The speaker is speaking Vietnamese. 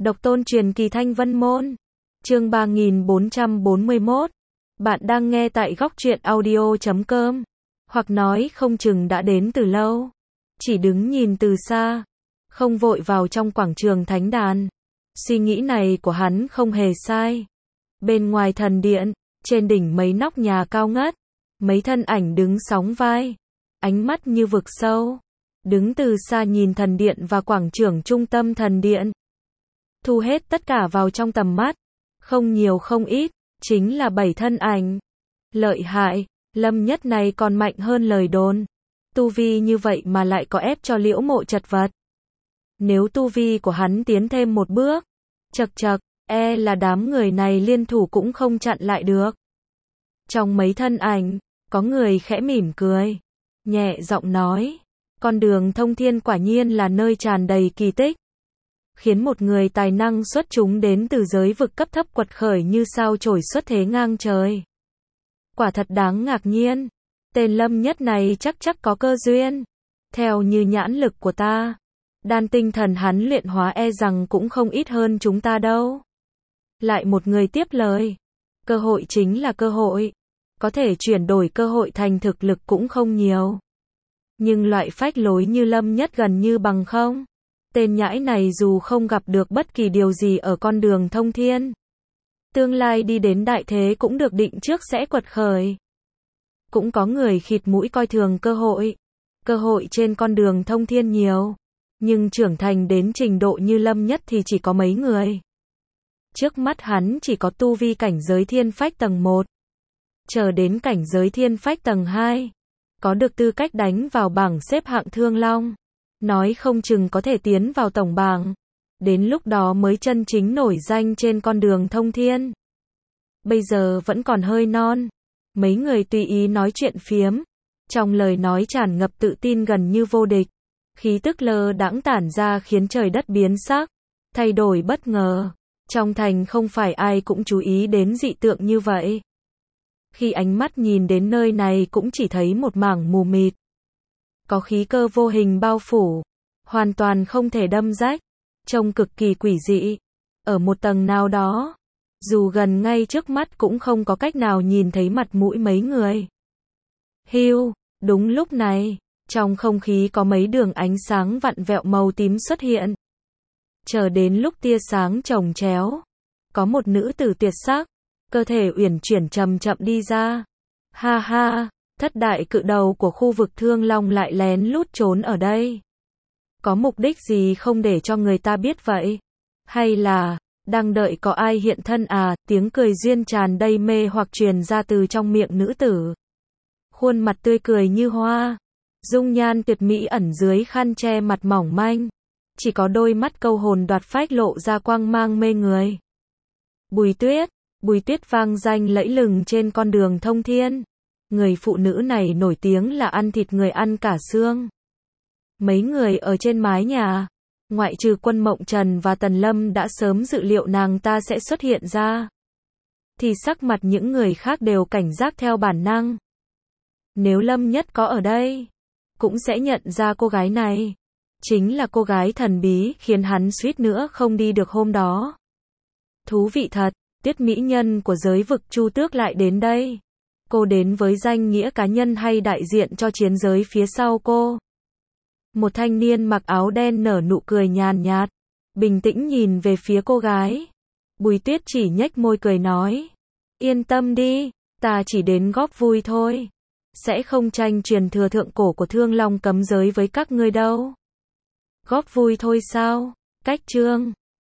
Độc tôn truyền kỳ Thanh Vân Môn. Chương 3441. Bạn đang nghe tại góc truyện audio.com. Hoặc nói không chừng đã đến từ lâu. Chỉ đứng nhìn từ xa, không vội vào trong quảng trường thánh đàn. Suy nghĩ này của hắn không hề sai. Bên ngoài thần điện, trên đỉnh mấy nóc nhà cao ngất, mấy thân ảnh đứng sóng vai, ánh mắt như vực sâu. Đứng từ xa nhìn thần điện và quảng trường trung tâm thần điện. Thu hết tất cả vào trong tầm mắt. Không nhiều không ít, chính là 7 thân ảnh. Lợi hại, Lâm Nhất này còn mạnh hơn lời đồn. Tu vi như vậy mà lại có ép cho Liễu Mộ chật vật. Nếu tu vi của hắn tiến thêm một bước, chậc chậc, là đám người này liên thủ cũng không chặn lại được. Trong mấy thân ảnh, có người khẽ mỉm cười, nhẹ giọng nói, con đường thông thiên quả nhiên là nơi tràn đầy kỳ tích. Khiến một người tài năng xuất chúng đến từ giới vực cấp thấp quật khởi như sao chổi xuất thế ngang trời. Quả thật đáng ngạc nhiên. Tên Lâm Nhất này chắc có cơ duyên. Theo như nhãn lực của ta, đan tinh thần hắn luyện hóa rằng cũng không ít hơn chúng ta đâu. Lại một người tiếp lời. Cơ hội chính là cơ hội. Có thể chuyển đổi cơ hội thành thực lực cũng không nhiều. Nhưng loại phách lối như Lâm Nhất gần như bằng không. Tên nhãi này dù không gặp được bất kỳ điều gì ở con đường thông thiên, tương lai đi đến đại thế cũng được định trước sẽ quật khởi. Cũng có người khịt mũi coi thường cơ hội. Cơ hội trên con đường thông thiên nhiều, nhưng trưởng thành đến trình độ như Lâm Nhất thì chỉ có mấy người. Trước mắt hắn chỉ có tu vi cảnh giới thiên phách tầng 1. Chờ đến cảnh giới thiên phách tầng 2, có được tư cách đánh vào bảng xếp hạng Thương Long. Nói không chừng có thể tiến vào tổng bảng. Đến lúc đó mới chân chính nổi danh trên con đường thông thiên. Bây giờ vẫn còn hơi non. Mấy người tùy ý nói chuyện phiếm. Trong lời nói tràn ngập tự tin gần như vô địch. Khí tức lơ đãng tản ra khiến trời đất biến sắc. Thay đổi bất ngờ. Trong thành không phải ai cũng chú ý đến dị tượng như vậy. Khi ánh mắt nhìn đến nơi này cũng chỉ thấy một mảng mù mịt. Có khí cơ vô hình bao phủ, hoàn toàn không thể đâm rách, trông cực kỳ quỷ dị. Ở một tầng nào đó, dù gần ngay trước mắt cũng không có cách nào nhìn thấy mặt mũi mấy người. Hiu, đúng lúc này, trong không khí có mấy đường ánh sáng vặn vẹo màu tím xuất hiện. Chờ đến lúc tia sáng chồng chéo, có một nữ tử tuyệt sắc, cơ thể uyển chuyển chậm chậm đi ra. Ha ha! Thất đại cự đầu của khu vực Thương Long lại lén lút trốn ở đây. Có mục đích gì không để cho người ta biết vậy? Hay là, đang đợi có ai hiện thân à? Tiếng cười duyên tràn đầy mê hoặc truyền ra từ trong miệng nữ tử. Khuôn mặt tươi cười như hoa. Dung nhan tuyệt mỹ ẩn dưới khăn che mặt mỏng manh. Chỉ có đôi mắt câu hồn đoạt phách lộ ra quang mang mê người. Bùi Tuyết vang danh lẫy lừng trên con đường thông thiên. Người phụ nữ này nổi tiếng là ăn thịt người ăn cả xương. Mấy người ở trên mái nhà, ngoại trừ Quân Mộng Trần và Tần Lâm đã sớm dự liệu nàng ta sẽ xuất hiện ra. Thì sắc mặt những người khác đều cảnh giác theo bản năng. Nếu Lâm Nhất có ở đây, cũng sẽ nhận ra cô gái này. Chính là cô gái thần bí khiến hắn suýt nữa không đi được hôm đó. Thú vị thật, Tuyết mỹ nhân của giới vực Chu Tước lại đến đây. Cô đến với danh nghĩa cá nhân hay đại diện cho chiến giới phía sau cô? Một thanh niên mặc áo đen nở nụ cười nhàn nhạt, bình tĩnh nhìn về phía cô gái. Bùi Tuyết chỉ nhếch môi cười nói, yên tâm đi, ta chỉ đến góp vui thôi. Sẽ không tranh truyền thừa thượng cổ của Thương Long cấm giới với các ngươi đâu. Góp vui thôi sao? Cách chương